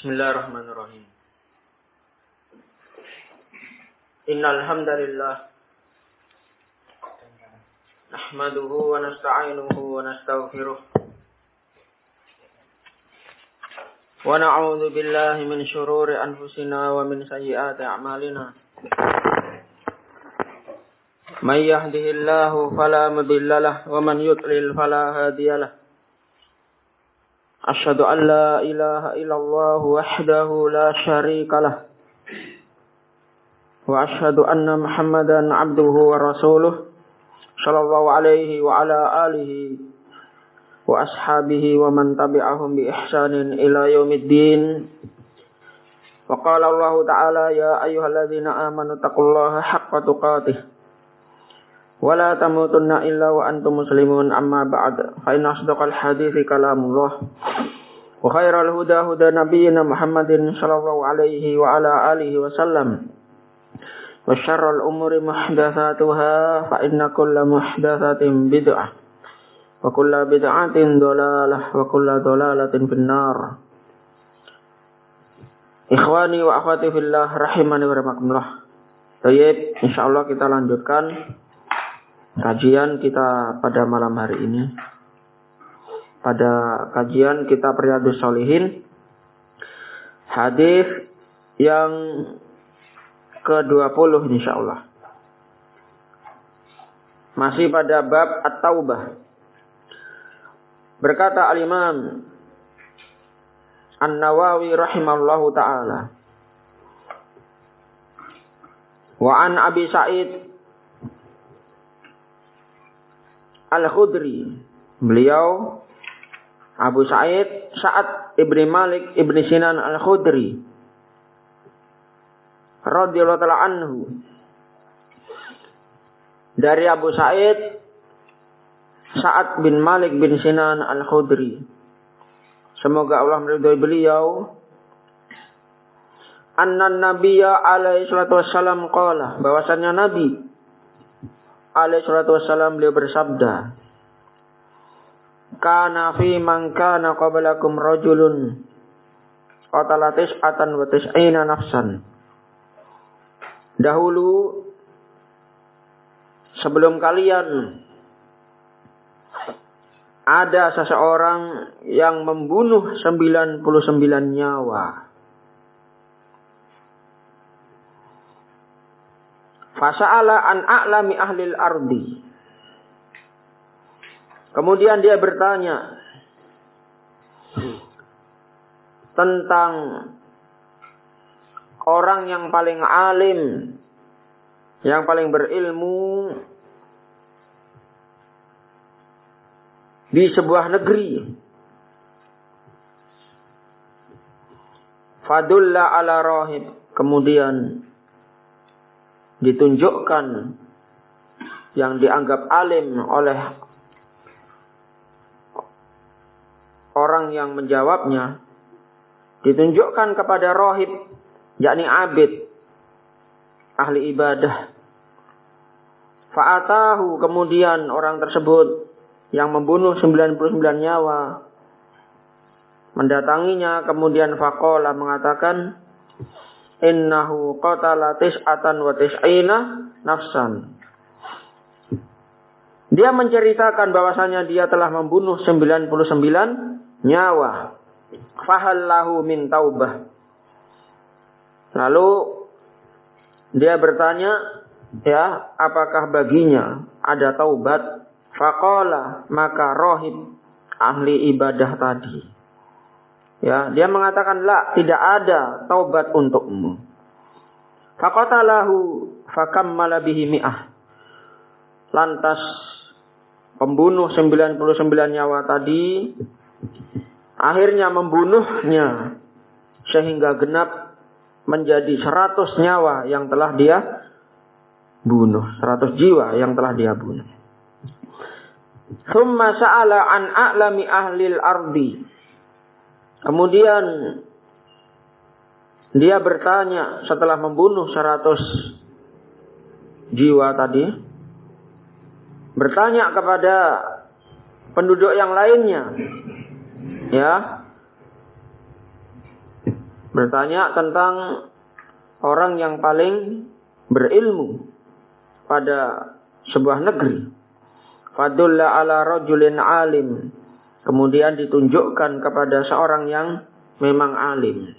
Bismillahirrahmanirrahim. Innal hamdalillah nahmaduhu wa nasta'inuhu wa nastaghfiruh wa na'udzu billahi min shururi anfusina wa min sayyiati a'malina. May yahdihillahu fala mudilla lahu wa man yudlil fala hadiya lahu. Asyhadu an la ilaha illallah wahdahu la syarika lah. Wa asyhadu anna Muhammadan abduhu wa rasuluh sallallahu alaihi wa ala alihi wa ashabihi wa man tabi'ahum bi ihsanin ila yaumiddin. Wa qala Allah ta'ala ya ayyuhalladzina amanu taqullaha haqqa tuqatih wa la tamutunna illa wa antum muslimun, amma ba'd. Fa inna asdaqal hadithi kalamullah wa khairal huda huda nabiyyina Muhammadin sallallahu alaihi wa ala alihi wa sallam. Wa syarrul umuri muhdatsatuha fa inna kulla muhdatsatin bid'ah wa kulla bid'atin dhalalah wa kulla dhalalatin finnar. Ikhwani wa akhwati fillah rahimani wa rahimakumullah. Baik, insyaallah kita lanjutkan kajian kita pada malam hari ini. Pada kajian kita Riyadhus Shalihin, hadis yang ke-20 insyaallah. Masih pada bab At-Taubah. Berkata Al-Imam An-Nawawi rahimallahu ta'ala, wa an Abi Sa'id Al-Khudri, beliau Abu Sa'id Sa'ad ibni Malik ibni Sinan Al-Khudri radhiyallahu ta'ala anhu, dari Abu Sa'id Sa'ad bin Malik bin Sinan Al-Khudri, semoga Allah meridhai beliau, anna nabiyya alaihi salatu wassalam qala, bahwasannya Nabi alaihi salatu wassalam beliau bersabda, kana fi man kana qablakum rajulun qatala tis'atan wa tis'ina nafsan. Dahulu sebelum kalian ada seseorang yang membunuh 99 nyawa. Fasa'ala an a'lami ahlil ardi. Kemudian dia bertanya tentang orang yang paling alim, yang paling berilmu di sebuah negeri. Fadulla ala rahib. Kemudian ditunjukkan yang dianggap alim oleh orang yang menjawabnya, ditunjukkan kepada rahib, yakni abid, ahli ibadah. Fa'atahu, kemudian orang tersebut yang membunuh 99 nyawa mendatanginya, kemudian faqala, mengatakan, innahu qatala tis'atan wa tis'ina nafsan. Dia menceritakan bahwasanya dia telah membunuh 99 nyawa. Fahallahu min taubah. Lalu dia bertanya, ya, apakah baginya ada taubat? Faqala, maka rahib, ahli ibadah tadi, ya, dia mengatakan, la, tidak ada taubat untukmu. Faqatalahu fakammala bihi mi'ah. Lantas pembunuh 99 nyawa tadi akhirnya membunuhnya sehingga genap menjadi 100 nyawa yang telah dia bunuh, 100 jiwa yang telah dia bunuh. Tsumma sa'ala an a'lami ahlil ardi. Kemudian dia bertanya setelah membunuh 100 jiwa tadi, bertanya kepada penduduk yang lainnya, ya, bertanya tentang orang yang paling berilmu pada sebuah negeri. Fadulla ala rajulin alim. Kemudian ditunjukkan kepada seorang yang memang alim.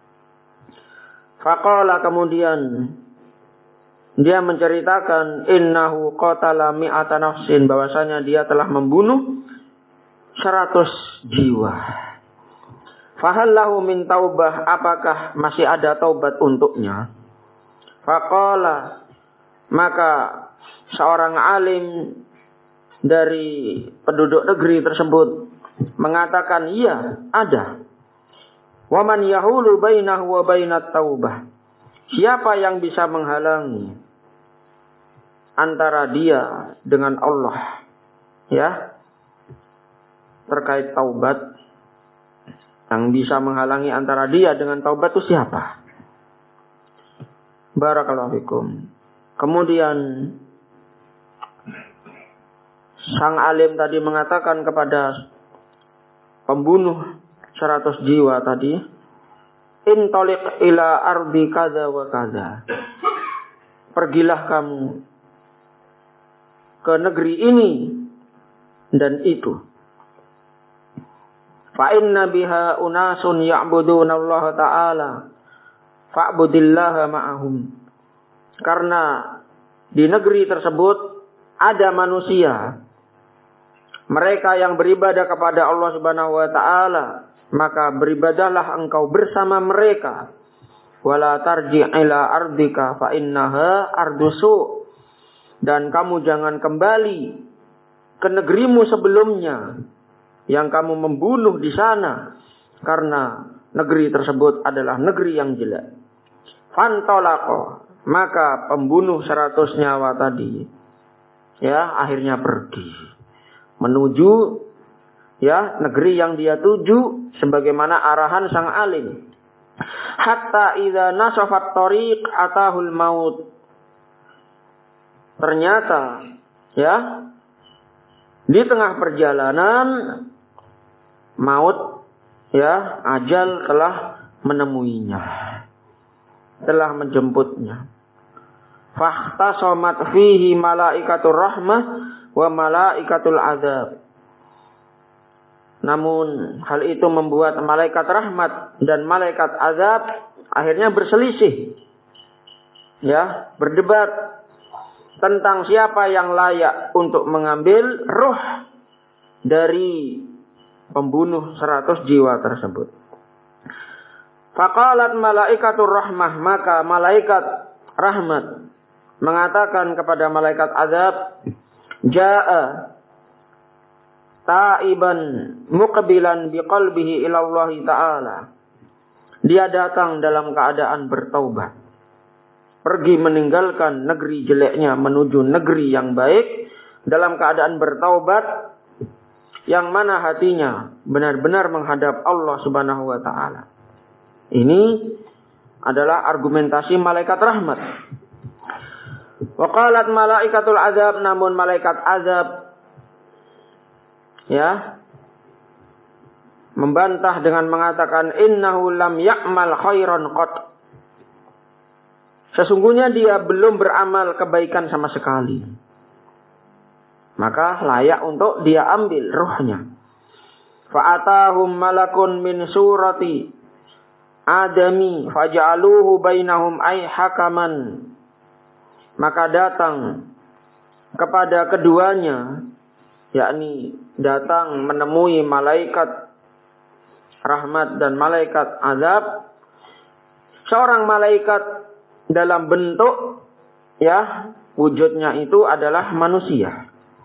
Faqala, kemudian dia menceritakan innahu qatala mi'ata nafsin, bahwasanya dia telah membunuh 100 jiwa. Fahal lahu min taubah, apakah masih ada taubat untuknya? Faqala, maka seorang alim dari penduduk negeri tersebut mengatakan, iya, ada. Wa man yahulu bainahu wa bainat taubah. Siapa yang bisa menghalangi antara dia dengan Allah, ya, terkait taubat? Yang bisa menghalangi antara dia dengan taubat itu siapa? Barakallahu fikum. Kemudian sang alim tadi mengatakan kepada pembunuh 100 jiwa tadi, intoliq ila ardi kaza wa kaza. Pergilah kamu ke negeri ini dan itu. Fa inna biha unasun ya'buduna Allah Ta'ala fa'budillaha ma'ahum. Karena di negeri tersebut ada manusia, mereka yang beribadah kepada Allah Subhanahu wa Ta'ala, maka beribadahlah engkau bersama mereka. Wala tarji' ila ardika fa innaha ardusu. Dan kamu jangan kembali ke negerimu sebelumnya yang kamu membunuh di sana, karena negeri tersebut adalah negeri yang jelek. Fantolako, maka pembunuh 100 nyawa tadi, ya, akhirnya pergi menuju, ya, negeri yang dia tuju sebagaimana arahan sang alim. Hatta idza nasafat tariq atahul maut. Ternyata, ya, di tengah perjalanan maut, ya, ajal telah menemuinya, telah menjemputnya. Fahtasamat fihi malaikatur rahmah wa malaikatul azab. Namun hal itu membuat malaikat rahmat dan malaikat azab akhirnya berselisih, ya, berdebat tentang siapa yang layak untuk mengambil ruh dari pembunuh 100 jiwa tersebut. Faqalat malaikatur rahmah, maka malaikat rahmat mengatakan kepada malaikat azab, jaa taiban muqbilan biqalbihi ila Allah Ta'ala. Dia datang dalam keadaan bertaubat, pergi meninggalkan negeri jeleknya menuju negeri yang baik dalam keadaan bertaubat, yang mana hatinya benar-benar menghadap Allah Subhanahu wa Ta'ala. Ini adalah argumentasi malaikat rahmat. Wa qalat malaikatul azab, namun malaikat azab, ya, membantah dengan mengatakan innahu lam ya'mal khairan qat. Sesungguhnya dia belum beramal kebaikan sama sekali, maka layak untuk dia ambil ruhnya. Fa'atahum malakun min surati adami faja'aluhu bainahum ay hakaman. Maka datang kepada keduanya, yakni datang menemui malaikat rahmat dan malaikat azab, seorang malaikat dalam bentuk, ya, wujudnya itu adalah manusia.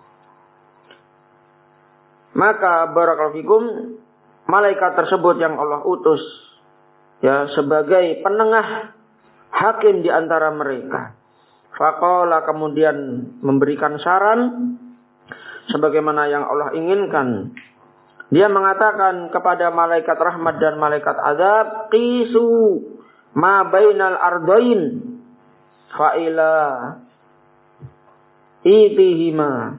Maka barakallahu fikum, malaikat tersebut yang Allah utus, ya, sebagai penengah hakim di antara mereka. Faqala, kemudian memberikan saran sebagaimana yang Allah inginkan. Dia mengatakan kepada malaikat rahmat dan malaikat azab, qisu ma bainal ardain fa ila itihima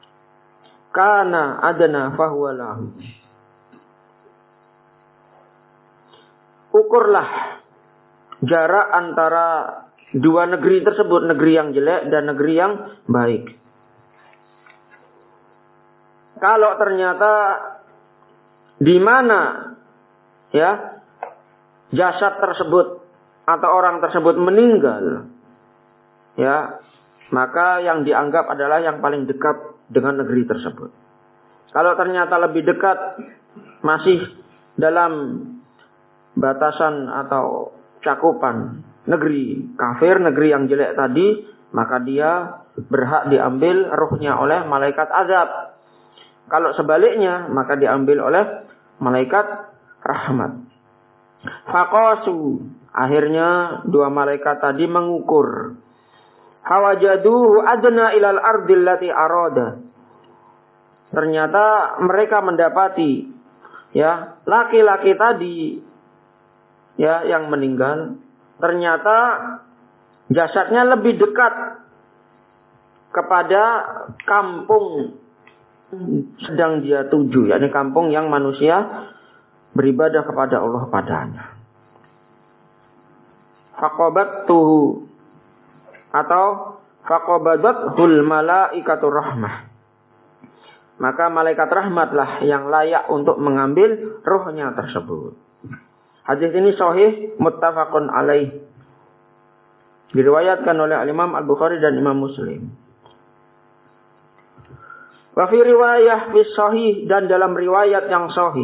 kana adna fahuwa lahu. ukurlah jarak antara dua negeri tersebut, negeri yang jelek dan negeri yang baik. Kalau ternyata di mana ya jasad tersebut atau orang tersebut meninggal, ya, maka yang dianggap adalah yang paling dekat dengan negeri tersebut. Kalau ternyata lebih dekat, masih dalam batasan atau cakupan negeri kafir, negeri yang jelek tadi, maka dia berhak diambil ruhnya oleh malaikat azab. Kalau sebaliknya, maka diambil oleh malaikat rahmat. Faqasu, akhirnya dua malaikat tadi mengukur. Hawajaduhu adna ilal ardil lati arada. Ternyata mereka mendapati ya laki-laki tadi ya yang meninggal, ternyata jasadnya lebih dekat kepada kampung sedang dia tuju, yakni kampung yang manusia beribadah kepada Allah padanya. Faqabattuhu atau faqabadathul malaikatur rahmah. Maka malaikat rahmatlah yang layak untuk mengambil ruhnya tersebut. Hadis ini sahih muttafaqun alaih. Diriwayatkan oleh Imam Al-Bukhari dan Imam Muslim. Wa fi riwayah fi sahih, dan dalam riwayat yang sahih.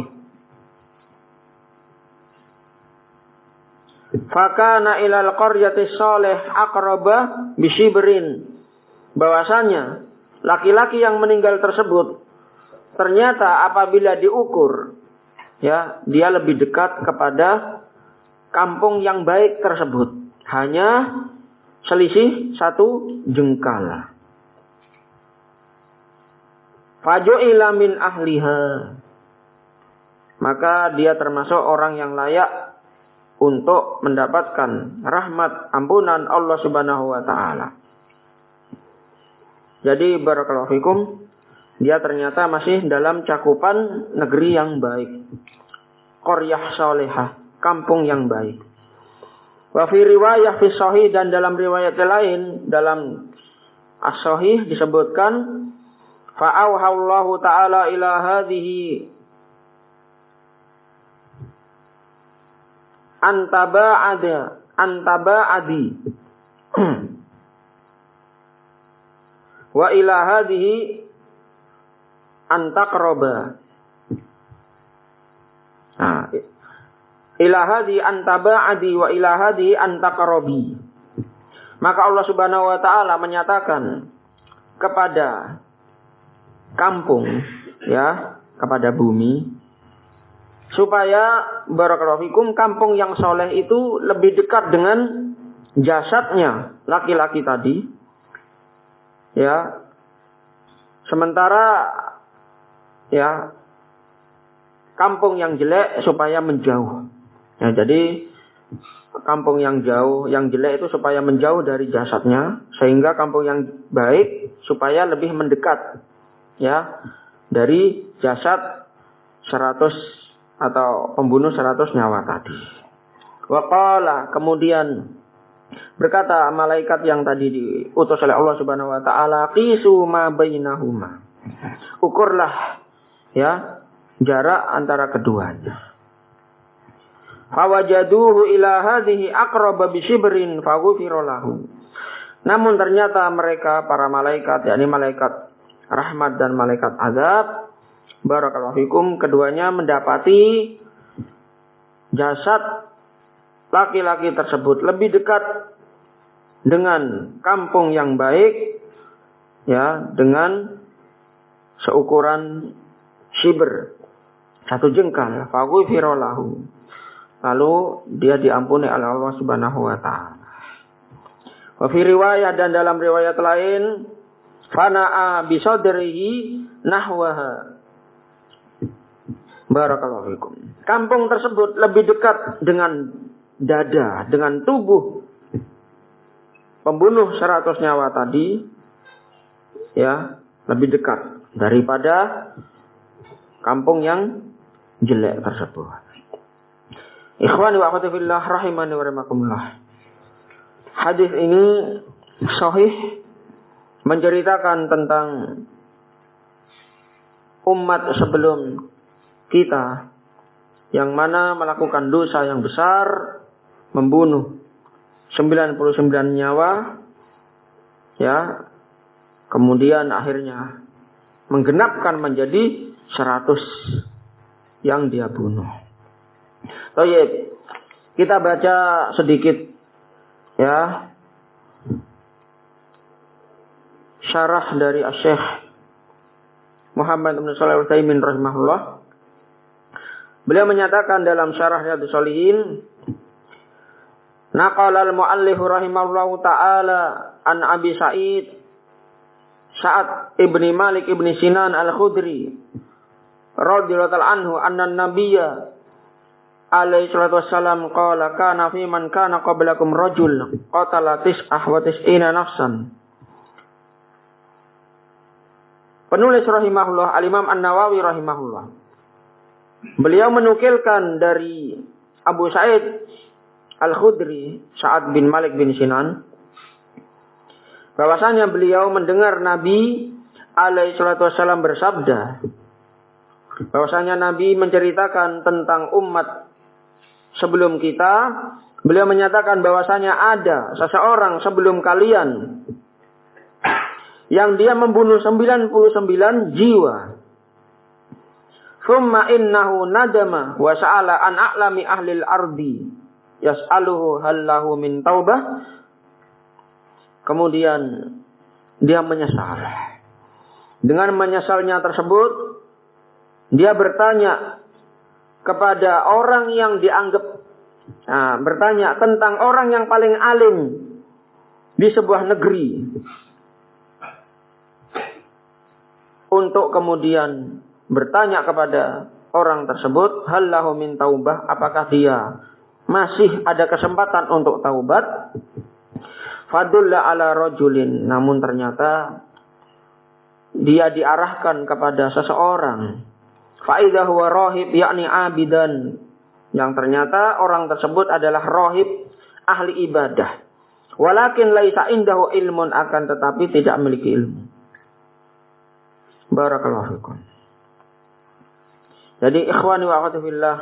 Fakana ilal qaryati shalih aqraba bisyibrin. Bahwasanya laki-laki yang meninggal tersebut ternyata apabila diukur ya dia lebih dekat kepada kampung yang baik tersebut, hanya selisih 1 jengkal. Faju'ila min ahliha, maka dia termasuk orang yang layak untuk mendapatkan rahmat ampunan Allah Subhanahu wa taala. Jadi barakallahu fikum, dia ternyata masih dalam cakupan negeri yang baik. Qaryah salihah, kampung yang baik. Wa fi riwayah fi sahih, dan dalam riwayat lain dalam as-sahih disebutkan fa'auhallahu ta'ala ila hadhihi antaba'adi wa ila hadhihi antaqraba. Ila hadhihi antaba'adi wa ila hadhihi antaqrabi. Maka Allah Subhanahu wa taala menyatakan kepada kampung ya, kepada bumi, supaya barakallahu fikum kampung yang soleh itu lebih dekat dengan jasadnya laki-laki tadi ya, sementara ya kampung yang jelek supaya menjauh ya. Jadi kampung yang jauh, yang jelek itu supaya menjauh dari jasadnya, sehingga kampung yang baik supaya lebih mendekat ya dari jasad 100 atau pembunuh 100 nyawa tadi. Waqala, kemudian berkata malaikat yang tadi diutus oleh Allah Subhanahu wa taala, qisu ma bainahuma. Ukurlah ya jarak antara keduanya. Fawajaduhu ila hadhihi aqraba bisyibrin faghfira lahu. Namun ternyata mereka para malaikat, yakni malaikat rahmat dan malaikat azab, barakallahu fikum, keduanya mendapati jasad laki-laki tersebut lebih dekat dengan kampung yang baik ya, dengan seukuran shibr, 1 jengkal. Faghfira lahu, lalu dia diampuni oleh Allah Subhanahu wa taala. Wa fi riwayah, dan dalam riwayat lain, fana'a bi sadrihi nahwaha. Barakallahu fikum. Kampung tersebut lebih dekat dengan dada, dengan tubuh pembunuh 100 nyawa tadi ya, lebih dekat daripada kampung yang jelek tersebut. Ikhwani wa akhwati fillah rahimani wa rahimakumullah. Hadis ini sahih menceritakan tentang umat sebelum kita yang mana melakukan dosa yang besar, membunuh 99 nyawa, ya, kemudian akhirnya menggenapkan menjadi 100 yang dia bunuh. Baik, kita baca sedikit ya syarah dari Syekh Muhammad bin Shalih Al-Utsaimin rahimahullah. Beliau menyatakan dalam syarah Riyadhus Shalihin, naqala al-muallif rahimahullahu taala an Abi Sa'ad ibni Malik ibni Sinan al-Khudri radhiyallahu anhu anna nabiyya alaihi salatu wassalam qala kana fi man kana qablakum rajul qatala tis'ah wa tis'ina nafsan. Penulis rahimahullah Al-Imam An-Nawawi rahimahullah, beliau menukilkan dari Abu Sa'id Al-Khudri, Sa'ad bin Malik bin Sinan, bahwasanya beliau mendengar Nabi alaihi salatu wassalam bersabda, bahwasanya Nabi menceritakan tentang umat sebelum kita. Beliau menyatakan bahwasanya ada seseorang sebelum kalian yang dia membunuh 99 jiwa. Thumma innahu nadama wa sa'ala an a'lami ahlil ardi yas'aluhu hal lahu min taubah. Kemudian dia menyesal. Dengan menyesalnya tersebut, dia bertanya kepada orang yang dianggap, bertanya tentang orang yang paling alim di sebuah negeri, untuk kemudian bertanya kepada orang tersebut, hal lahu min taubah, apakah dia masih ada kesempatan untuk taubat? Fadulla ala rajulin, namun ternyata dia diarahkan kepada seseorang. Fa'idha huwa rahib, yakni abidan, yang ternyata orang tersebut adalah rahib, ahli ibadah. Walakin laisa indahu ilmun, akan tetapi tidak memiliki ilmu. Barakallahu fikum. Jadi ikhwani wa akhwati fillah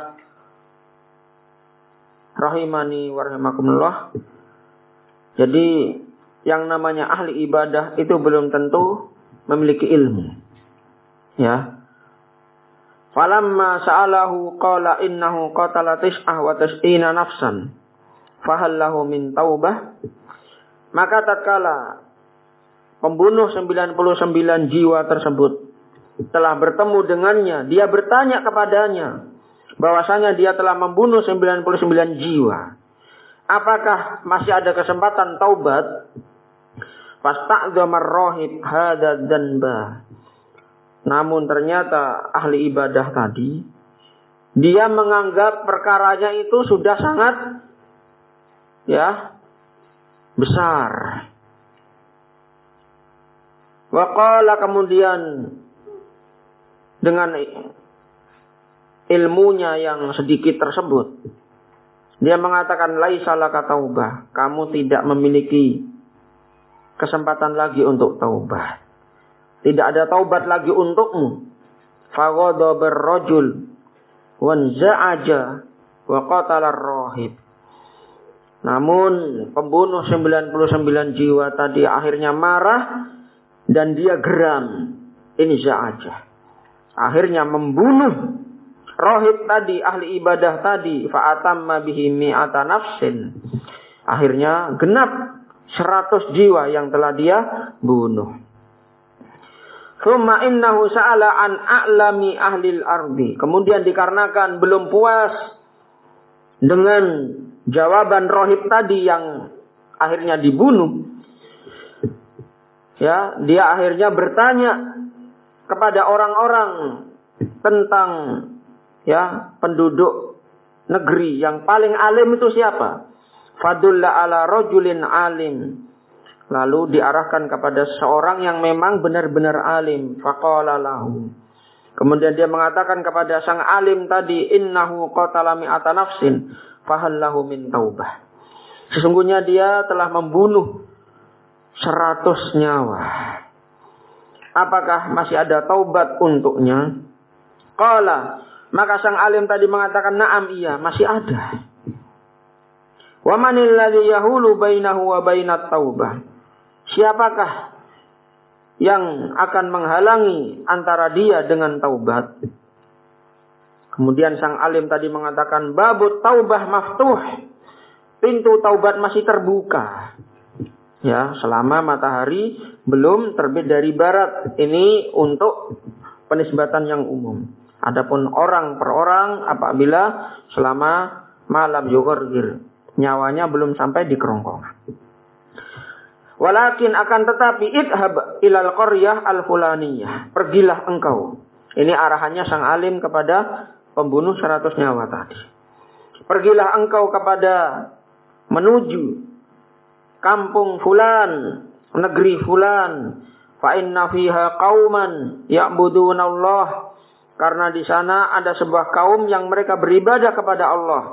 rahimani wa rahimakumullah. Jadi yang namanya ahli ibadah itu belum tentu memiliki ilmu. Ya. Falamma sa'alahu qala innahu qatala tis'ah wa tis'ina nafsan. Fahal lahu min taubah? Maka tatkala pembunuh 99 jiwa tersebut telah bertemu dengannya, dia bertanya kepadanya bahwasanya dia telah membunuh 99 jiwa. Apakah masih ada kesempatan taubat? Fasta'dzamar rahib hadza dzanba. Namun ternyata ahli ibadah tadi, dia menganggap perkaranya itu sudah sangat besar. Wa qala, kemudian dengan ilmunya yang sedikit tersebut, dia mengatakan laisa laka taubah, kamu tidak memiliki kesempatan lagi untuk taubat. Tidak ada taubat lagi untukmu. Faghadaba ar-rajul wanza'aja wa qatala ar-rahib. Namun pembunuh 99 jiwa tadi akhirnya marah dan dia geram. Ini za'aja. Akhirnya membunuh rahib tadi, ahli ibadah tadi. Fa'atamma bihi mi'ata nafsin. Akhirnya genap 100 jiwa yang telah dia bunuh. Thumma innahu sa'ala an a'lami ahlil ardi. Kemudian dikarenakan belum puas dengan jawaban rahib tadi yang akhirnya dibunuh, ya, dia akhirnya bertanya kepada orang-orang tentang penduduk negeri yang paling alim itu siapa? Fadulla ala rajulin alim. Lalu diarahkan kepada seorang yang memang benar-benar alim. Faqala lahu. Kemudian dia mengatakan kepada sang alim tadi, innahu qatala mi'ata nafsin fahallahu min taubah. Sesungguhnya dia telah membunuh 100 nyawa. Apakah masih ada taubat untuknya? Qala, maka sang alim tadi mengatakan, na'am, iya, masih ada. Wa manil ladzi yahulu bainahu wa bainat taubah. Siapakah yang akan menghalangi antara dia dengan taubat? Kemudian sang alim tadi mengatakan, babut taubah maftuh. Pintu taubat masih terbuka. Ya, selama matahari belum terbit dari barat. Ini untuk penisbatan yang umum. Adapun orang per orang apabila selama malam yughir, nyawanya belum sampai di kerongkongan. Walakin akan tetapi idhab ilal qaryah al-fulaniyah. Pergilah engkau. Ini arahannya sang alim kepada pembunuh 100 nyawa tadi. Pergilah engkau kepada menuju kampung fulan, negeri fulan. Fa inna fiha qauman ya'budunallah. Karena di sana ada sebuah kaum yang mereka beribadah kepada Allah.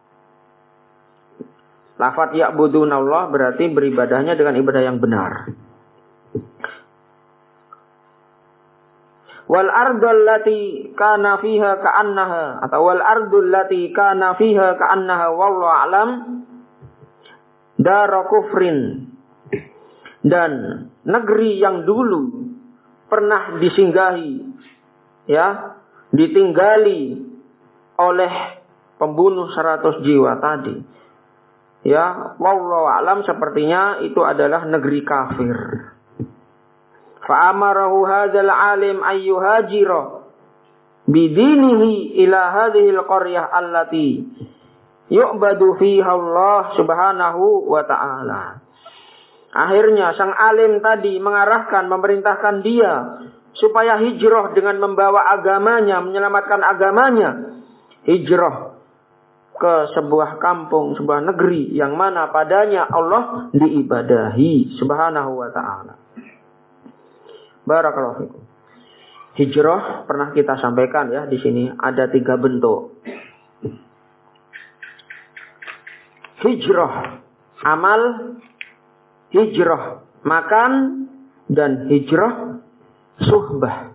Lafaz ya'budunallah berarti beribadahnya dengan ibadah yang benar. Wal ardul lati kana fiha ka'annaha, atau wal ardul lati kana fiha ka'annaha wallahu a'lam dara kufrin. Dan negeri yang dulu pernah disinggahi, ya, ditinggali oleh pembunuh 100 jiwa tadi, ya, wallahu a'lam, sepertinya itu adalah negeri kafir. Fa amarahu hadzal alim ayyuhajira bidinihi ila hadhihi alqaryah allati yu'badu fiha Allah subhanahu wa ta'ala. Akhirnya sang alim tadi mengarahkan, memerintahkan dia supaya hijrah dengan membawa agamanya, menyelamatkan agamanya. Hijrah ke sebuah kampung, sebuah negeri yang mana padanya Allah diibadahi subhanahu wa ta'ala. Barakallahu fikum. Hijrah pernah kita sampaikan ya, di sini ada 3 bentuk. Hijrah amal, hijrah makan, dan hijrah suhbah.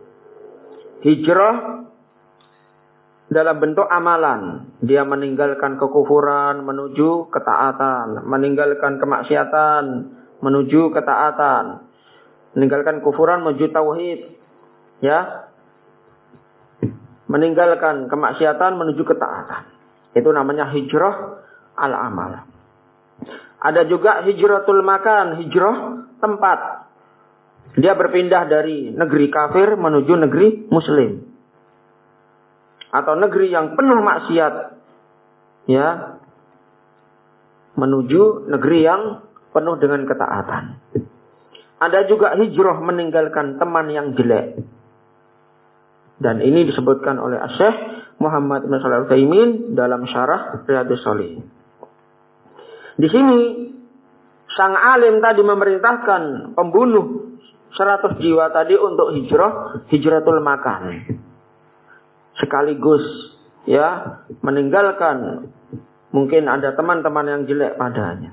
Hijrah dalam bentuk amalan. Dia meninggalkan kekufuran menuju ketaatan, meninggalkan kemaksiatan menuju ketaatan, meninggalkan kufuran menuju tauhid, ya, meninggalkan kemaksiatan menuju ketaatan. Itu namanya hijrah al-amal. Ada juga hijratul makan, hijrah tempat. Dia berpindah dari negeri kafir menuju negeri muslim, atau negeri yang penuh maksiat, ya, menuju negeri yang penuh dengan ketaatan. Ada juga hijrah meninggalkan teman yang jelek. Dan ini disebutkan oleh Syekh Muhammad bin Shalih Al-Utsaimin dalam syarah Riyadhus Shalihin. Di sini sang alim tadi memerintahkan pembunuh 100 jiwa tadi untuk hijrah, hijratul makan. Sekaligus, ya, meninggalkan mungkin ada teman-teman yang jelek padanya.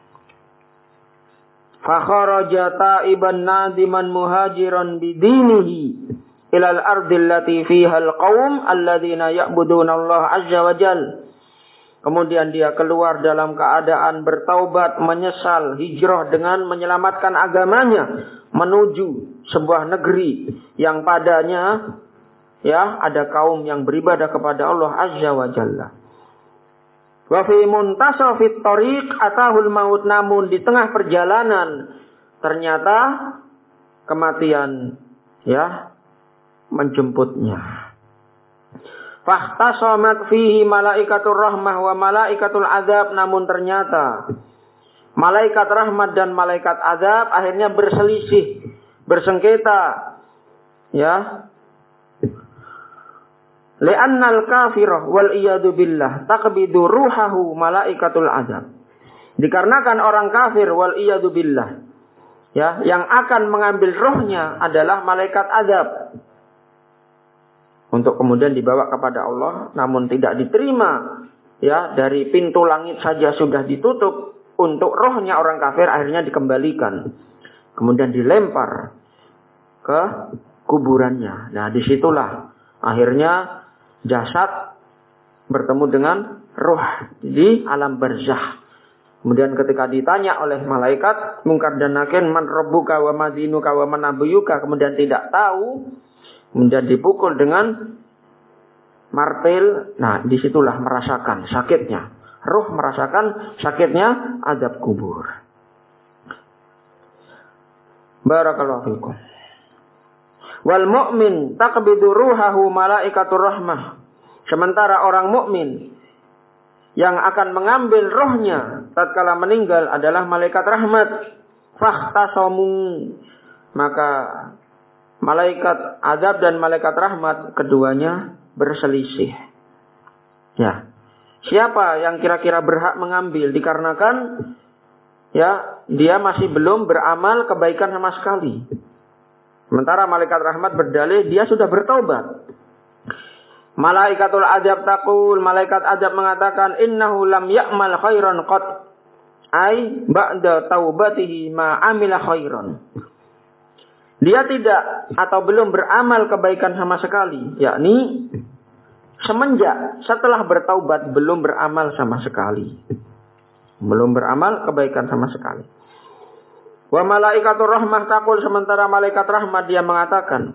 Fa kharaja ta'iban nadiman muhajiran bidinihi ilal ardil lati fiha alqaum alladzina ya'buduna Allah azza wa jalla. Kemudian dia keluar dalam keadaan bertaubat, menyesal, hijrah dengan menyelamatkan agamanya menuju sebuah negeri yang padanya, ya, ada kaum yang beribadah kepada Allah azza wa jalla. Wa fi muntasafit tariq atahul maut, namun di tengah perjalanan ternyata kematian, ya, menjemputnya. Fahtasamat fihi malaikatur rahmah wa malaikatul azab, namun ternyata malaikat rahmat dan malaikat azab akhirnya berselisih, bersengketa, ya. Li'annal kafirah wal iyadu billah taqbidu ruhahu malaikatul azab. Dikarenakan orang kafir wal iyadu billah, ya, yang akan mengambil rohnya adalah malaikat azab. untuk kemudian dibawa kepada Allah, namun tidak diterima, ya, dari pintu langit saja sudah ditutup, untuk rohnya orang kafir akhirnya dikembalikan, kemudian dilempar ke kuburannya. Nah, disitulah akhirnya jasad bertemu dengan roh di alam barzakh. Kemudian ketika ditanya oleh malaikat Munkar dan Nakir, man rabbuka wa madinuka wa man nabiyuka, kemudian tidak tahu, kemudian dipukul dengan martil. Nah, disitulah merasakan sakitnya. Ruh merasakan sakitnya azab kubur. Barakallahu fikum. Wal mu'min taqbidu ruhahu malaikatur rahmah. Sementara orang mukmin yang akan mengambil rohnya tatkala meninggal adalah malaikat rahmat. Fakhtasamu, maka malaikat azab dan malaikat rahmat keduanya berselisih. Ya, siapa yang kira-kira berhak mengambil dikarenakan ya dia masih belum beramal kebaikan sama sekali. Sementara malaikat rahmat berdalih dia sudah bertaubat. Malaikatul adab taqul, malaikat adab mengatakan innahu lam ya'mal khairan qat, ai ba'da taubatihi ma amila khairan. Dia tidak atau belum beramal kebaikan sama sekali, yakni semenjak setelah bertaubat belum beramal sama sekali. Belum beramal kebaikan sama sekali. Wa malaikatur rahmah taqul, sementara malaikat rahmat dia mengatakan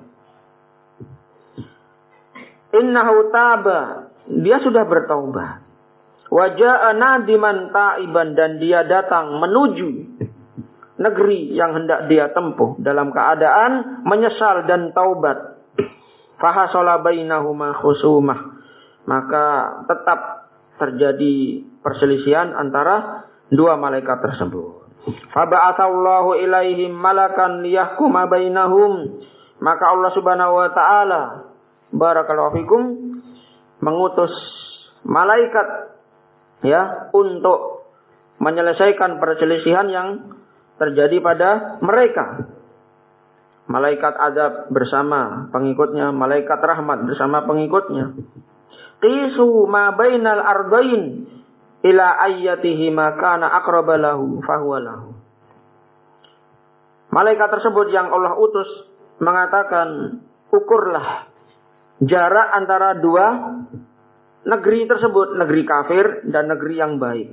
innahu taba, dia sudah bertaubat. Wa jaa nadiman taiban, dan dia datang menuju negeri yang hendak dia tempuh dalam keadaan menyesal dan taubat. Fahasala bainahuma khusumah, maka tetap terjadi perselisihan antara dua malaikat tersebut. Faba'atsallahu ilaihim malakan liyahkuma bainahum, maka Allah Subhanahu wa taala barakallahu fikum mengutus malaikat ya untuk menyelesaikan perselisihan yang terjadi pada mereka. Malaikat azab bersama pengikutnya, malaikat rahmat bersama pengikutnya. Qisu ma bainal ardain ila ayyatihi ma kana aqraba lahu fahuwa lahu. Malaikat tersebut yang Allah utus mengatakan, ukurlah jarak antara dua negeri tersebut, negeri kafir dan negeri yang baik.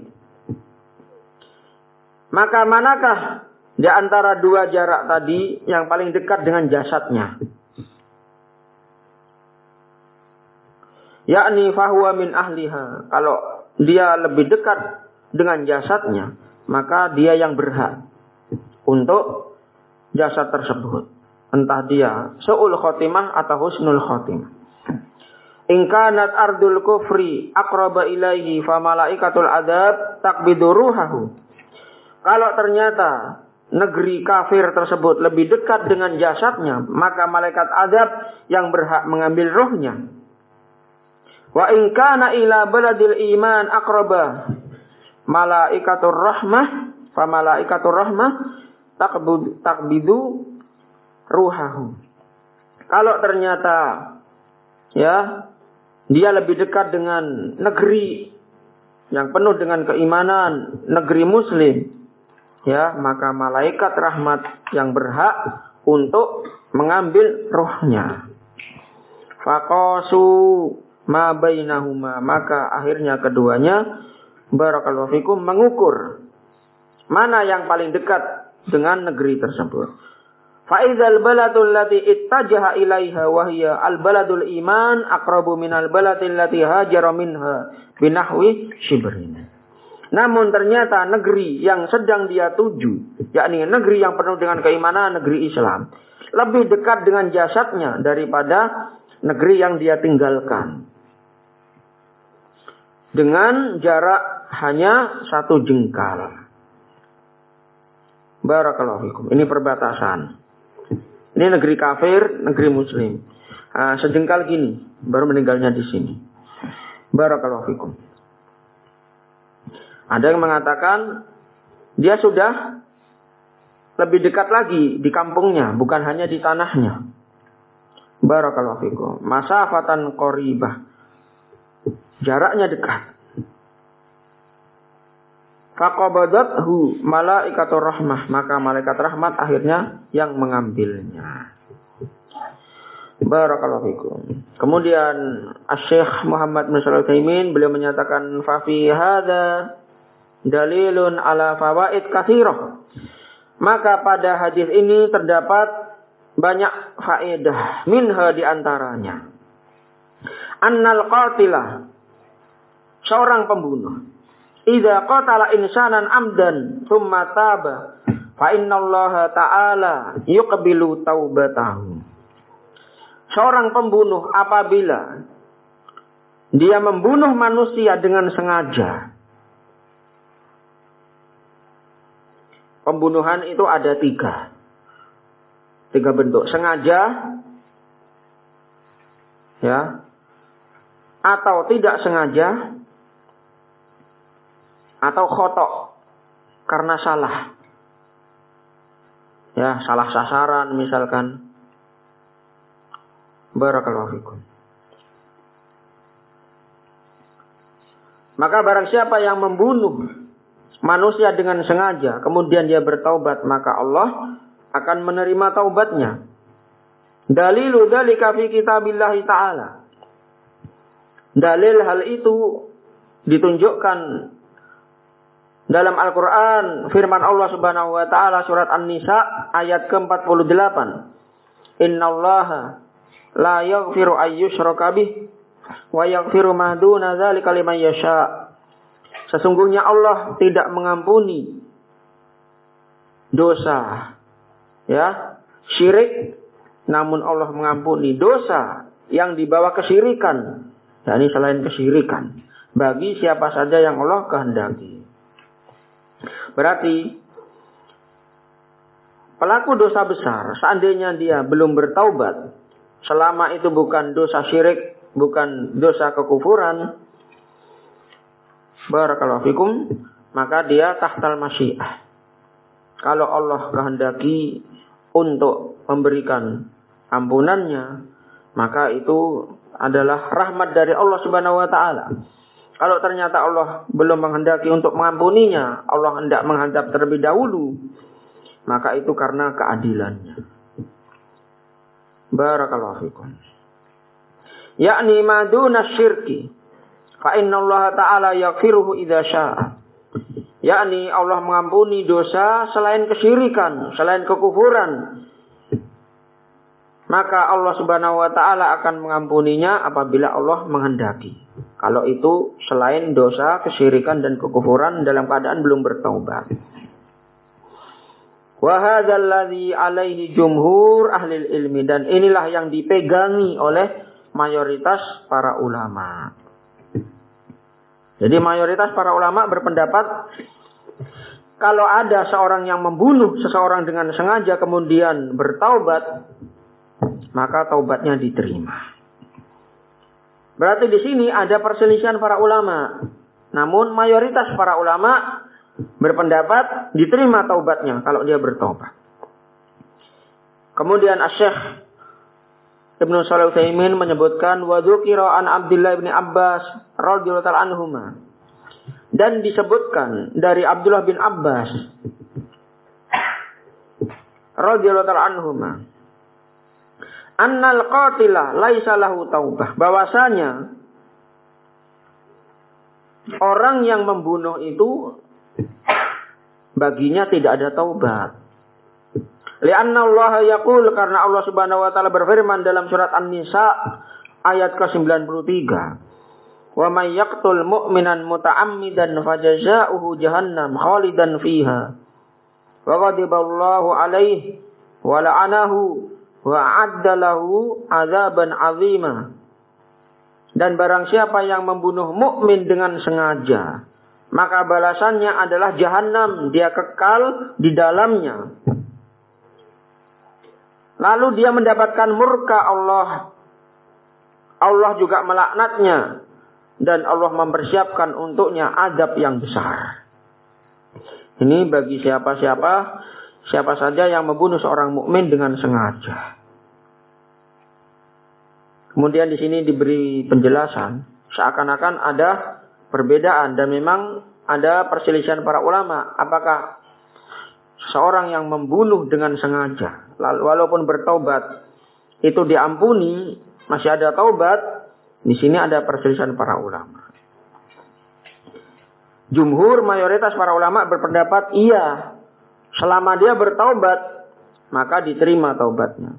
Maka manakah di antara dua jarak tadi yang paling dekat dengan jasadnya? Yakni fahuwa min ahliha. Kalau dia lebih dekat dengan jasadnya, maka dia yang berhak untuk jasad tersebut. Entah dia su'ul khotimah atau husnul khotimah. In kanat ardul kufri aqraba ilaihi fa malaikatul adab taqbidu ruhahu. Kalau ternyata negeri kafir tersebut lebih dekat dengan jasadnya, maka malaikat adab yang berhak mengambil rohnya. Wa in kana ila baladil iman aqraba malaikatur rahmah fa malaikatur rahmah taqbidu ruhahu. Kalau ternyata ya dia lebih dekat dengan negeri yang penuh dengan keimanan, negeri muslim, ya, maka malaikat rahmat yang berhak untuk mengambil rohnya. Faqasu ma bainahuma, maka akhirnya keduanya barakallahu fikum mengukur mana yang paling dekat dengan negeri tersebut. Faizal baladul lati ittajaha ilaiha wahya al baladul iman aqrabu minal baladil lati hajara minha binahwi shibrin. Namun ternyata negeri yang sedang dia tuju, yakni negeri yang penuh dengan keimanan, negeri Islam, lebih dekat dengan jasadnya daripada negeri yang dia tinggalkan. Dengan jarak hanya 1 jengkal. Barakallahu fikum. Ini perbatasan. Ini negeri kafir, negeri muslim. Sejengkal gini, baru meninggalnya di sini. Barakallahu fikum. Ada yang mengatakan dia sudah lebih dekat lagi di kampungnya, bukan hanya di tanahnya. Barakallahu fikum. Masafatan qaribah. Jaraknya dekat. Faqabadathu malaikatur rahmah, maka malaikat rahmat akhirnya yang mengambilnya. Barakallahu fikum. Kemudian Asy-Syaikh Muhammad bin Shalih Al-Utsaimin beliau menyatakan fa fi hadza dalilun ala fawaid katsirah. Maka pada hadis ini terdapat banyak faedah, minha di antaranya annal qatilah, seorang pembunuh, idza qatala insanan amdan tsumma taba fa innallaha ta'ala yuqbilu taubatahu. Seorang pembunuh apabila dia membunuh manusia dengan sengaja. Pembunuhan itu ada tiga bentuk. Sengaja, ya, atau tidak sengaja, atau khotok karena salah, ya, salah sasaran misalkan. Barakallahu fikum. Maka barang siapa yang membunuh manusia dengan sengaja, kemudian dia bertaubat, maka Allah akan menerima taubatnya. Dalilu dzalika fi kitabillah ta'ala. Dalil hal itu ditunjukkan dalam Al-Quran, firman Allah Subhanahu wa ta'ala surat An-Nisa ayat ke-48. Innallaha la yaghfiru ayyushraka bih wa yaghfiru ma duna dzalika liman yasha. Sesungguhnya Allah tidak mengampuni dosa, ya, syirik, namun Allah mengampuni dosa yang dibawa kesyirikan, yakni selain kesyirikan, bagi siapa saja yang Allah kehendaki. Berarti pelaku dosa besar, seandainya dia belum bertaubat, selama itu bukan dosa syirik, bukan dosa kekufuran, barakallahu fikum, maka dia tahtal masyiah. Kalau Allah kehendaki untuk memberikan ampunannya, maka itu adalah rahmat dari Allah Subhanahu wa ta'ala. Kalau ternyata Allah belum menghendaki untuk mengampuninya, Allah hendak menghadap terlebih dahulu, maka itu karena keadilannya. Barakallahu fikum. Yakni maduna syirki, fa innallaha ta'ala yaghfiruhu idza syaa. Yakni Allah mengampuni dosa selain kesyirikan, selain kekufuran. Maka Allah Subhanahu wa ta'ala akan mengampuninya apabila Allah menghendaki. Kalau itu selain dosa kesyirikan dan kekufuran dalam keadaan belum bertaubat. Wa hadzal ladzi alaihi jumhur ahli ilmi, dan inilah yang dipegangi oleh mayoritas para ulama. Jadi mayoritas para ulama berpendapat kalau ada seorang yang membunuh seseorang dengan sengaja kemudian bertaubat, maka taubatnya diterima. Berarti di sini ada perselisihan para ulama. Namun mayoritas para ulama berpendapat diterima taubatnya kalau dia bertaubat. Kemudian Asy-Syaikh Ibnu Shalih Al-Utsaimin menyebutkan wa dzukira an Abdullah bin Abbas radhiyallahu anhuma, dan disebutkan dari Abdullah bin Abbas radhiyallahu anhuma annal qatila laisa lahu taubah, bahwasanya orang yang membunuh itu baginya tidak ada taubat. Lianna Allah yaqul, karena Allah Subhanahu wa taala berfirman dalam surat An-Nisa ayat ke-93. Wa may yaqtul mu'minan muta'ammidan fajazaohu jahannam khalidan fiha. Wa ghadiballahu alaihi wa la'anahu wa 'adda lahu 'adzaban 'azima. Dan barang siapa yang membunuh mukmin dengan sengaja, maka balasannya adalah jahannam, dia kekal di dalamnya. Lalu dia mendapatkan murka Allah. Allah juga melaknatnya. Dan Allah mempersiapkan untuknya azab yang besar. Ini bagi siapa saja yang membunuh seorang mukmin dengan sengaja. Kemudian di sini diberi penjelasan seakan-akan ada perbedaan dan memang ada perselisihan para ulama. Apakah seorang yang membunuh dengan sengaja, walaupun bertaubat, itu diampuni, masih ada taubat? Di sini ada perselisihan para ulama. Jumhur mayoritas para ulama berpendapat iya, selama dia bertaubat maka diterima taubatnya.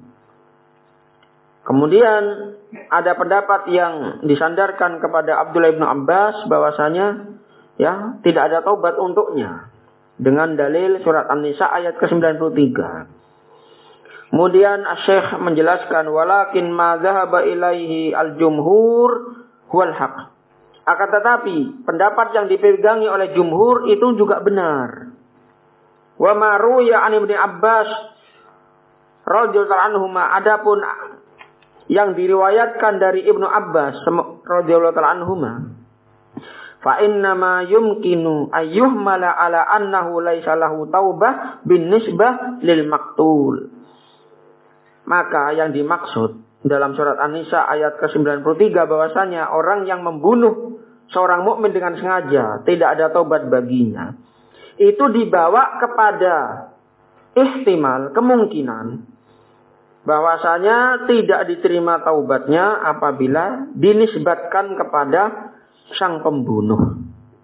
Kemudian ada pendapat yang disandarkan kepada Abdullah bin Abbas bahwasanya ya tidak ada taubat untuknya dengan dalil surat An-Nisa ayat ke-93. Kemudian Syekh menjelaskan walakin ma dzahaba ilaihi al-jumhur huwal haq. Akan tetapi pendapat yang dipegangi oleh jumhur itu juga benar. Wa ma ruya an Ibnu Abbas radhiyallahu anhuma, adapun yang diriwayatkan dari Ibnu Abbas radhiyallahu anhuma, fa inna ma yumkinu ayyuhmala ala annahu laisa lahu taubah bin nisbah lil maqtul. Maka yang dimaksud dalam surat An-Nisa ayat ke-93 bahwasanya orang yang membunuh seorang mukmin dengan sengaja tidak ada taubat baginya. Itu dibawa kepada ihtimal, kemungkinan bahwasanya tidak diterima taubatnya apabila dinisbatkan kepada sang pembunuh.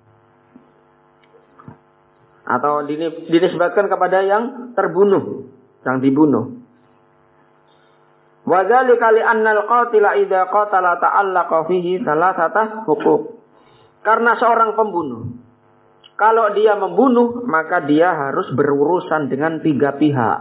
Atau dinisbatkan kepada yang terbunuh, yang dibunuh. Wa dzalika li annal qatila idza qatala ta'allaqa fihi thalathata huquq. Karena seorang pembunuh, kalau dia membunuh maka dia harus berurusan dengan 3 pihak.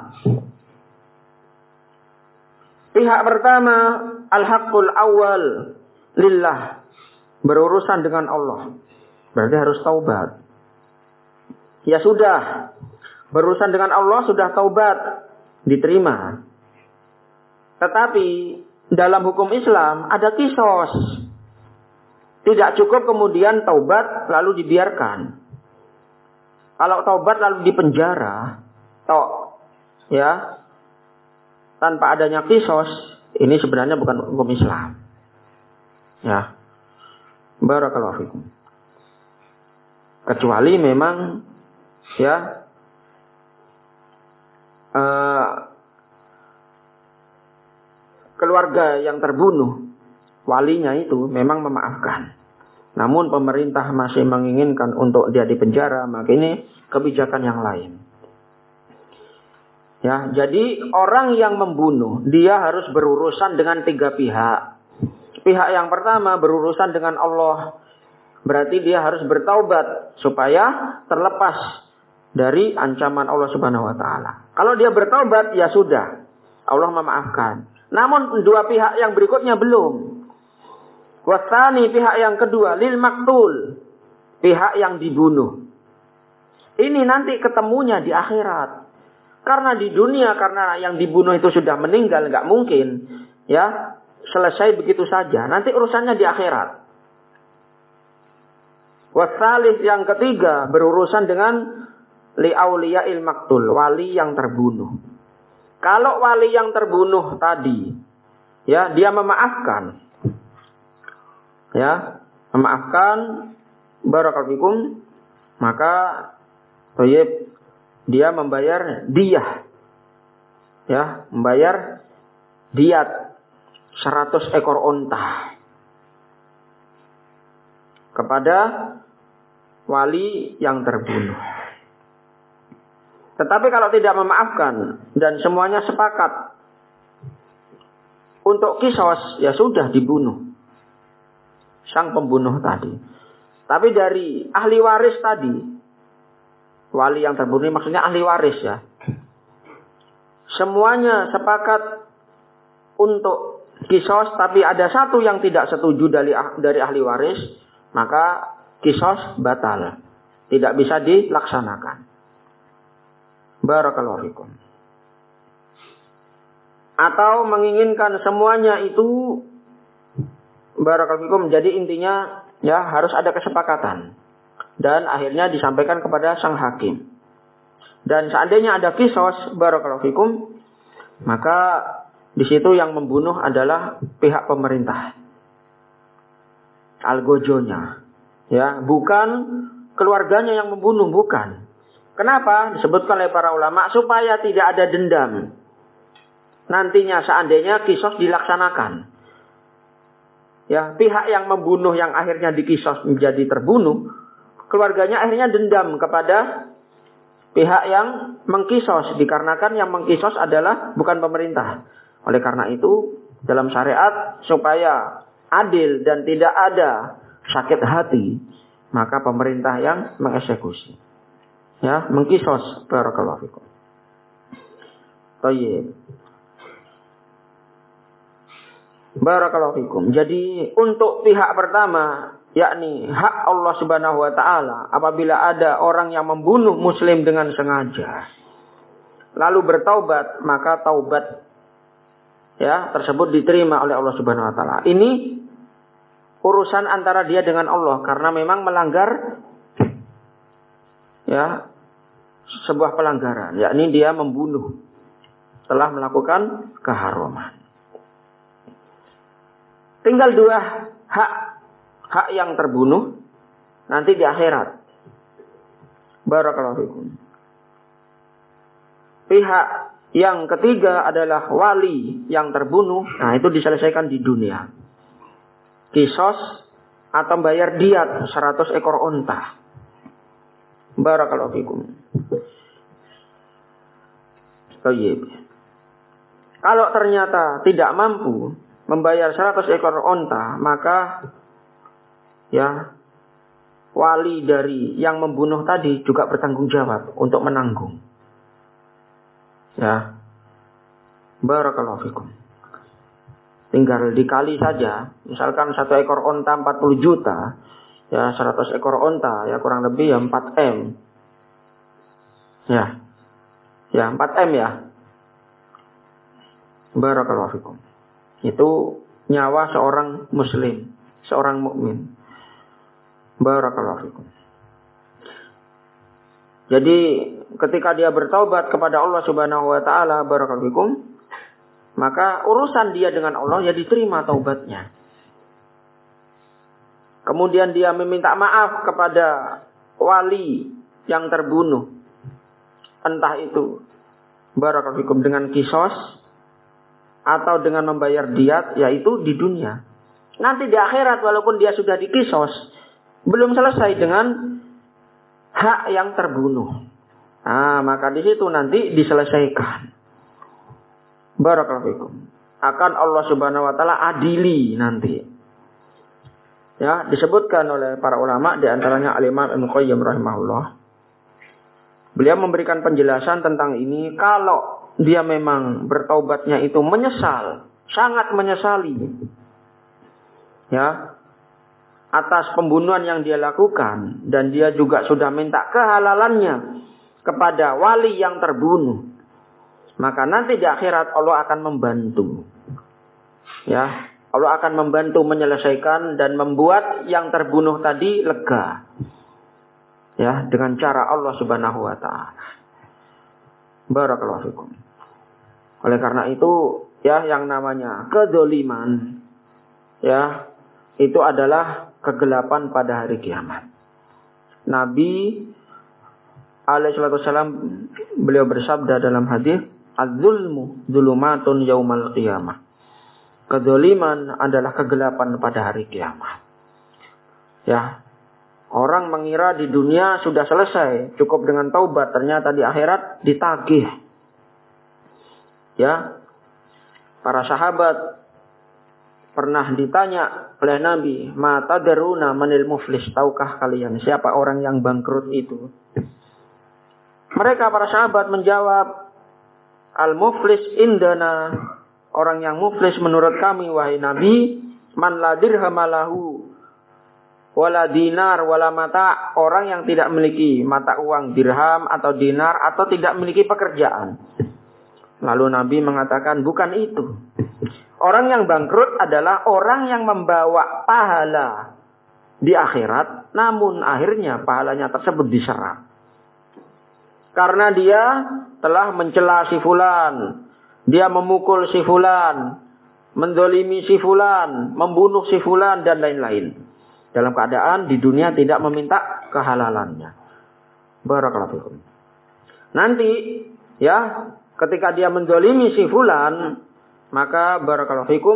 Pihak pertama al-haqqul awal lillah, berurusan dengan Allah. Berarti harus taubat. Ya sudah, berurusan dengan Allah sudah taubat, diterima. Tetapi dalam hukum Islam ada kisos. Tidak cukup kemudian taubat lalu dibiarkan. Kalau taubat lalu dipenjara, ya, tanpa adanya kisos, ini sebenarnya bukan hukum Islam. Ya, barakallahu fikum. Kecuali memang, ya, keluarga yang terbunuh, walinya itu memang memaafkan. Namun pemerintah masih menginginkan untuk dia dipenjara, maka ini kebijakan yang lain. Ya, jadi orang yang membunuh, dia harus berurusan dengan 3 pihak. Pihak yang pertama berurusan dengan Allah. Berarti dia harus bertaubat supaya terlepas dari ancaman Allah Subhanahu wa taala. Kalau dia bertaubat, ya sudah, Allah memaafkan. Namun 2 pihak yang berikutnya belum. Wasani, pihak yang kedua, lil maktul, pihak yang dibunuh. Ini nanti ketemunya di akhirat. Karena di dunia, karena yang dibunuh itu sudah meninggal, nggak mungkin ya selesai begitu saja. Nanti urusannya di akhirat. Wasalih, yang ketiga, berurusan dengan li auliyail maktul, wali yang terbunuh. Kalau wali yang terbunuh tadi, ya, dia memaafkan, ya, memaafkan, barakallahu fikum, maka toyib, dia membayar diyah, ya, membayar diat 100 ekor unta kepada wali yang terbunuh. Tetapi kalau tidak memaafkan dan semuanya sepakat untuk kisos, ya sudah dibunuh sang pembunuh tadi. Tapi dari ahli waris tadi, wali yang terbunuh maksudnya ahli waris, ya, semuanya sepakat untuk kisos, tapi ada satu yang tidak setuju dari ahli waris, maka kisos batal, tidak bisa dilaksanakan. Barakallahu fikum. Atau menginginkan semuanya itu, barakallahu fikum, jadi intinya ya harus ada kesepakatan dan akhirnya disampaikan kepada sang hakim. Dan seandainya ada kisos, barakallahu fikum, maka Di situ yang membunuh adalah pihak pemerintah. Algojonya. Ya, bukan keluarganya yang membunuh, bukan. Kenapa? Disebutkan oleh para ulama supaya tidak ada dendam. Nantinya seandainya kisos dilaksanakan. Ya, pihak yang membunuh yang akhirnya dikisos menjadi terbunuh, keluarganya akhirnya dendam kepada pihak yang mengkisos, dikarenakan yang mengkisos adalah bukan pemerintah. Oleh karena itu, dalam syariat supaya adil dan tidak ada sakit hati, maka pemerintah yang mengeksekusi. Ya, mengkisos. Barakallahu fikum. Baik. Barakallahu fikum. Jadi untuk pihak pertama, yakni hak Allah Subhanahu wa taala, apabila ada orang yang membunuh muslim dengan sengaja lalu bertaubat, maka taubat ya tersebut diterima oleh Allah Subhanahu wa taala. Ini urusan antara dia dengan Allah karena memang melanggar ya sebuah pelanggaran, yakni dia membunuh telah melakukan keharaman. Tinggal dua hak yang terbunuh nanti di akhirat. Barakallahu fikum. Pihak yang ketiga adalah wali yang terbunuh. Nah, itu diselesaikan di dunia. Kisos atau bayar diat 100 ekor unta. Barakallahu fikum. Baik. Kalau ternyata tidak mampu membayar 100 ekor unta, maka ya wali dari yang membunuh tadi juga bertanggung jawab untuk menanggung. Ya. Barakallahu fikum. Tinggal dikali saja, misalkan 1 ekor unta 40 juta, ya 100 ekor unta ya kurang lebih ya 4M. Ya. Ya 4M ya. Barakallahu fikum. Itu nyawa seorang muslim, seorang mukmin. Barakallahu fikum. Jadi ketika dia bertaubat kepada Allah Subhanahu wa taala, barakallahu fikum, maka urusan dia dengan Allah ya diterima taubatnya. Kemudian dia meminta maaf kepada wali yang terbunuh. Entah itu barakallahu fikum dengan kisos atau dengan membayar diat, yaitu di dunia. Nanti di akhirat walaupun dia sudah dikisos, belum selesai dengan hak yang terbunuh. Nah, maka di situ nanti diselesaikan. Barakallahu fikum. Akan Allah Subhanahu wa taala adili nanti. Ya, disebutkan oleh para ulama di antaranya Al-Imam Ibnu Qayyim rahimahullah. Beliau memberikan penjelasan tentang ini kalau dia memang bertaubatnya itu menyesal, sangat menyesali. Ya, atas pembunuhan yang dia lakukan dan dia juga sudah minta kehalalannya kepada wali yang terbunuh. Maka nanti di akhirat Allah akan membantu. Ya, Allah akan membantu menyelesaikan dan membuat yang terbunuh tadi lega. Ya, dengan cara Allah Subhanahu wa taala. Barakallahu fikum. Oleh karena itu, ya yang namanya kedzaliman, ya itu adalah kegelapan pada hari kiamat. Nabi alaihissalam beliau bersabda dalam hadis, "Az-zulmu dzulumatun yaumal qiyamah." Kedzaliman adalah kegelapan pada hari kiamat. Ya, orang mengira di dunia sudah selesai, cukup dengan taubat, ternyata di akhirat ditagih. Ya, para sahabat pernah ditanya oleh Nabi, "Ma tadaruna manil muflis?" Tahukah kalian siapa orang yang bangkrut itu? Mereka para sahabat menjawab, "Al-muflis indana." Orang yang muflis menurut kami wahai Nabi, man la dirhamalahu wala dinar wala mata, orang yang tidak memiliki mata uang dirham atau dinar atau tidak memiliki pekerjaan. Lalu Nabi mengatakan bukan itu. Orang yang bangkrut adalah orang yang membawa pahala di akhirat, namun akhirnya pahalanya tersebut diserap. Karena dia telah mencela si fulan, dia memukul si fulan, menzalimi si fulan, membunuh si fulan dan lain-lain. Dalam keadaan di dunia tidak meminta kehalalannya. Barakallahu fikum. Nanti ya, ketika dia menzalimi si fulan, maka barakallahu fikum,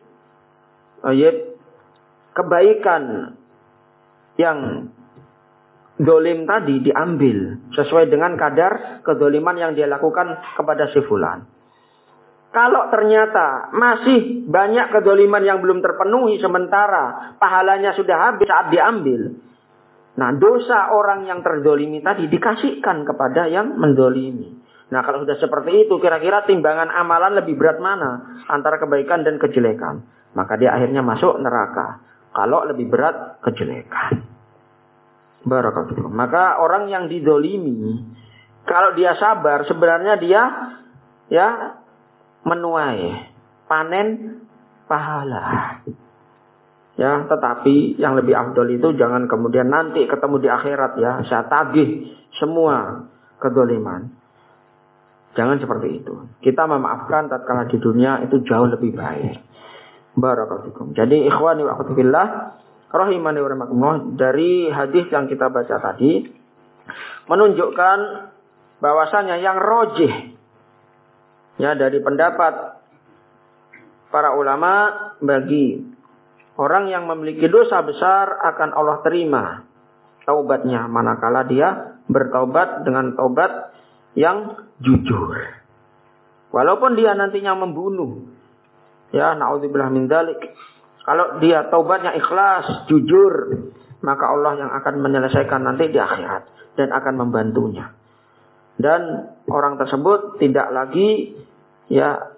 kebaikan yang zalim tadi diambil sesuai dengan kadar kezaliman yang dia lakukan kepada si fulan. Kalau ternyata masih banyak kezaliman yang belum terpenuhi sementara pahalanya sudah habis saat diambil, nah dosa orang yang terzalimi tadi dikasihkan kepada yang menzalimi. Nah kalau sudah seperti itu, kira-kira timbangan amalan lebih berat mana antara kebaikan dan kejelekan? Maka dia akhirnya masuk neraka. Kalau lebih berat kejelekan. Barakallahu. Maka orang yang dizalimi, kalau dia sabar, sebenarnya dia ya menuai, panen pahala. Ya, tetapi yang lebih afdol itu jangan kemudian nanti ketemu di akhirat ya, saya tagih semua kezaliman. Jangan seperti itu. Kita memaafkan tatkala di dunia itu jauh lebih baik. Barakallahu. Jadi ikhwani wa akhwati fillah, rahimani wa rahimakumullah, dari hadis yang kita baca tadi menunjukkan bahwasanya yang rojih ya dari pendapat para ulama, bagi orang yang memiliki dosa besar akan Allah terima taubatnya manakala dia bertaubat dengan taubat yang jujur. Walaupun dia nantinya membunuh, ya naudzubillah min dzalik, kalau dia taubatnya ikhlas, jujur, maka Allah yang akan menyelesaikan nanti di akhirat dan akan membantunya. Dan orang tersebut tidak lagi ya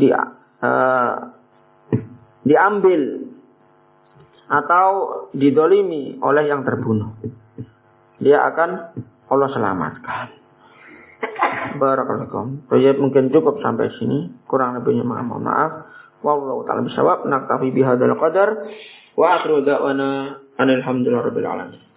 diambil atau didolimi oleh yang terbunuh. Dia akan Allah selamatkan. Barakallahu. Jadi mungkin cukup sampai sini. Kurang lebihnya mohon maaf. Wallahu ta'ala bisawab. Naktafi bihadzal qadar. Wa akhiru da'wana alhamdulillahirabbil alamin.